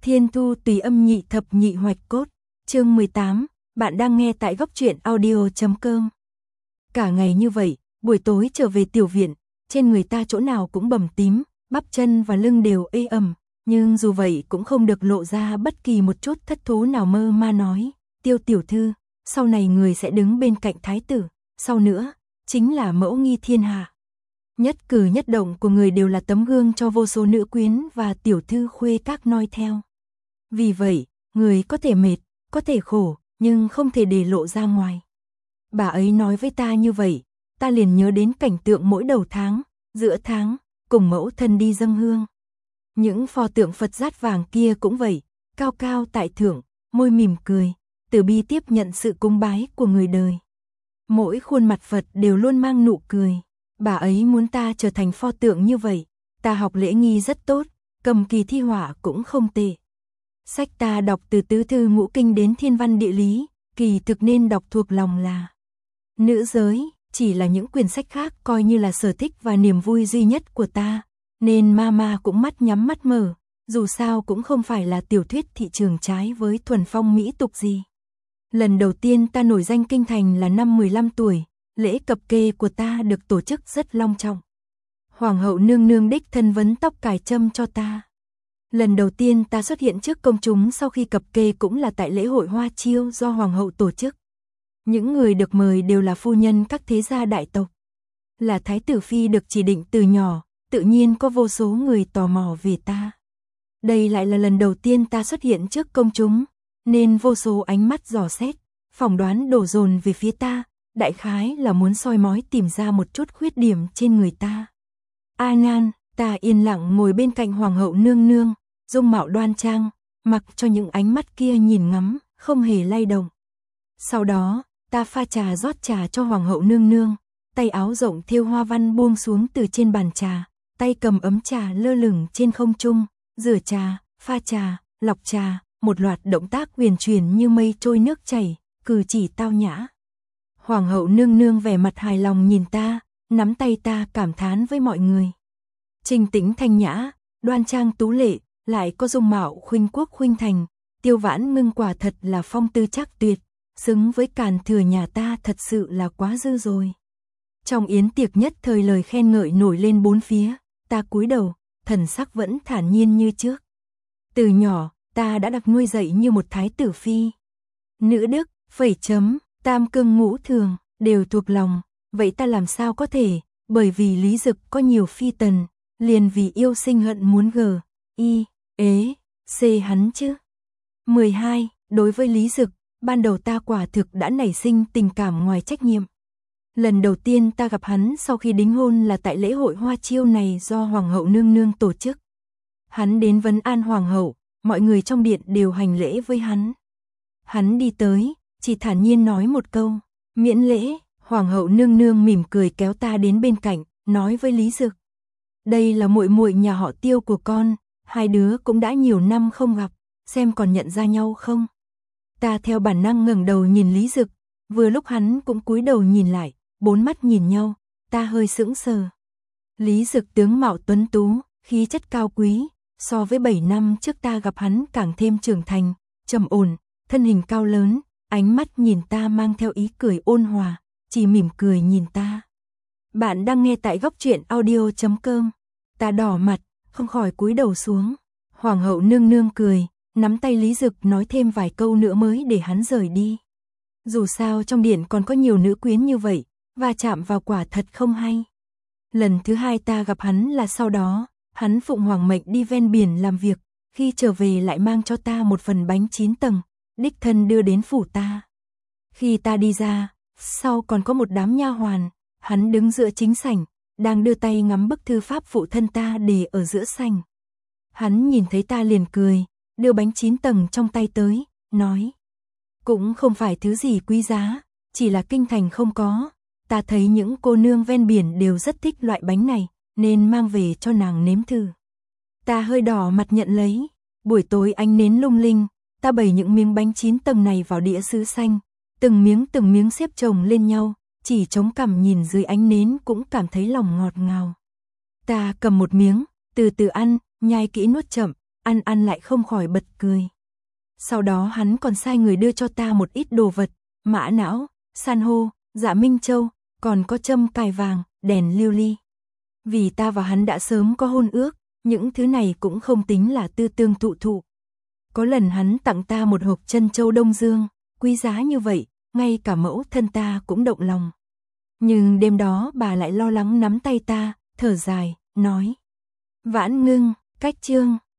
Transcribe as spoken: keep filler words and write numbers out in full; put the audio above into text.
Thiên Thu Tùy Âm Nhị Thập Nhị Hoạch Cốt, chương mười tám, bạn đang nghe tại góc truyện audio chấm com. Cả ngày như vậy, buổi tối trở về tiểu viện, trên người ta chỗ nào cũng bầm tím, bắp chân và lưng đều ê ẩm, nhưng dù vậy cũng không được lộ ra bất kỳ một chút thất thố nào, mơ ma nói, Tiêu tiểu thư, sau này người sẽ đứng bên cạnh thái tử, sau nữa, chính là mẫu nghi thiên hạ. Nhất cử nhất động của người đều là tấm gương cho vô số nữ quyến và tiểu thư khuê các noi theo. Vì vậy, người có thể mệt, có thể khổ, nhưng không thể để lộ ra ngoài. Bà ấy nói với ta như vậy, ta liền nhớ đến cảnh tượng mỗi đầu tháng, giữa tháng, cùng mẫu thân đi dâng hương. Những pho tượng Phật dát vàng kia cũng vậy, cao cao tại thượng, môi mỉm cười, từ bi tiếp nhận sự cúng bái của người đời. Mỗi khuôn mặt Phật đều luôn mang nụ cười. Bà ấy muốn ta trở thành pho tượng như vậy, ta học lễ nghi rất tốt, cầm kỳ thi họa cũng không tệ. Sách ta đọc từ tứ thư ngũ kinh đến thiên văn địa lý, kỳ thực nên đọc thuộc lòng là. Nữ giới, chỉ là những quyển sách khác coi như là sở thích và niềm vui duy nhất của ta, nên mama cũng mắt nhắm mắt mở, dù sao cũng không phải là tiểu thuyết thị trường trái với thuần phong mỹ tục gì. Lần đầu tiên ta nổi danh kinh thành là năm mười lăm tuổi. Lễ cập kê của ta được tổ chức rất long trọng. Hoàng hậu nương nương đích thân vấn tóc cài trâm cho ta. Lần đầu tiên ta xuất hiện trước công chúng sau khi cập kê cũng là tại lễ hội hoa chiêu do hoàng hậu tổ chức. Những người được mời đều là phu nhân các thế gia đại tộc. Là thái tử phi được chỉ định từ nhỏ, tự nhiên có vô số người tò mò về ta. Đây lại là lần đầu tiên ta xuất hiện trước công chúng, nên vô số ánh mắt dò xét, phỏng đoán đổ dồn về phía ta. Đại khái là muốn soi mói tìm ra một chút khuyết điểm trên người ta. A Nan, ta yên lặng ngồi bên cạnh hoàng hậu nương nương, dung mạo đoan trang, mặc cho những ánh mắt kia nhìn ngắm, không hề lay động. Sau đó, ta pha trà rót trà cho hoàng hậu nương nương, tay áo rộng thêu hoa văn buông xuống từ trên bàn trà, tay cầm ấm trà lơ lửng trên không trung, rửa trà, pha trà, lọc trà, một loạt động tác huyền chuyển như mây trôi nước chảy, cử chỉ tao nhã. Hoàng hậu nương nương vẻ mặt hài lòng nhìn ta, nắm tay ta cảm thán với mọi người. Trinh tĩnh thanh nhã, đoan trang tú lệ, lại có dung mạo khuynh quốc khuynh thành, Tiêu Vãn Ngưng quả thật là phong tư trác tuyệt, xứng với càn thừa nhà ta thật sự là quá dư rồi. Trong yến tiệc nhất thời lời khen ngợi nổi lên bốn phía, ta cúi đầu, thần sắc vẫn thản nhiên như trước. Từ nhỏ, ta đã được nuôi dạy như một thái tử phi. Nữ đức, phẩy chấm, tam cương ngũ thường, đều thuộc lòng, vậy ta làm sao có thể, bởi vì Lý Dực có nhiều phi tần, liền vì yêu sinh hận muốn gờ, y, ế, xê hắn chứ. mười hai, đối với Lý Dực, ban đầu ta quả thực đã nảy sinh tình cảm ngoài trách nhiệm. Lần đầu tiên ta gặp hắn sau khi đính hôn là tại lễ hội hoa chiêu này do hoàng hậu nương nương tổ chức. Hắn đến vấn an hoàng hậu, mọi người trong điện đều hành lễ với hắn. Hắn đi tới, chỉ thản nhiên nói một câu, miễn lễ, hoàng hậu nương nương mỉm cười kéo ta đến bên cạnh, nói với Lý Dực. Đây là muội muội nhà họ Tiêu của con, hai đứa cũng đã nhiều năm không gặp, xem còn nhận ra nhau không. Ta theo bản năng ngẩng đầu nhìn Lý Dực, vừa lúc hắn cũng cúi đầu nhìn lại, bốn mắt nhìn nhau, ta hơi sững sờ. Lý Dực tướng mạo tuấn tú, khí chất cao quý, so với bảy năm trước ta gặp hắn càng thêm trưởng thành, trầm ổn, thân hình cao lớn. Ánh mắt nhìn ta mang theo ý cười ôn hòa, chỉ mỉm cười nhìn ta. Bạn đang nghe tại góc truyện audio chấm com. Ta đỏ mặt, không khỏi cúi đầu xuống. Hoàng hậu nương nương cười, nắm tay Lý Dực nói thêm vài câu nữa mới để hắn rời đi. Dù sao trong điện còn có nhiều nữ quyến như vậy, và chạm vào quả thật không hay. Lần thứ hai ta gặp hắn là sau đó, hắn phụng hoàng mệnh đi ven biển làm việc, khi trở về lại mang cho ta một phần bánh chín tầng. Đích thân đưa đến phủ ta. Khi ta đi ra, sau còn có một đám nha hoàn, hắn đứng giữa chính sảnh, đang đưa tay ngắm bức thư pháp phụ thân ta để ở giữa sảnh. Hắn nhìn thấy ta liền cười, đưa bánh chín tầng trong tay tới, nói. Cũng không phải thứ gì quý giá, chỉ là kinh thành không có. Ta thấy những cô nương ven biển đều rất thích loại bánh này, nên mang về cho nàng nếm thử. Ta hơi đỏ mặt nhận lấy, buổi tối ánh nến lung linh. Ta bày những miếng bánh chín tầng này vào đĩa sứ xanh, từng miếng từng miếng xếp chồng lên nhau, chỉ chống cằm nhìn dưới ánh nến cũng cảm thấy lòng ngọt ngào. Ta cầm một miếng, từ từ ăn, nhai kỹ nuốt chậm, ăn ăn lại không khỏi bật cười. Sau đó hắn còn sai người đưa cho ta một ít đồ vật, mã não, san hô, dạ minh châu, còn có châm cài vàng, đèn lưu ly. Vì ta và hắn đã sớm có hôn ước, những thứ này cũng không tính là tư tương thụ thụ. Có lần hắn tặng ta một hộp chân châu Đông Dương, quý giá như vậy, ngay cả mẫu thân ta cũng động lòng. Nhưng đêm đó bà lại lo lắng nắm tay ta, thở dài, nói. Vãn Ngưng, cách chương,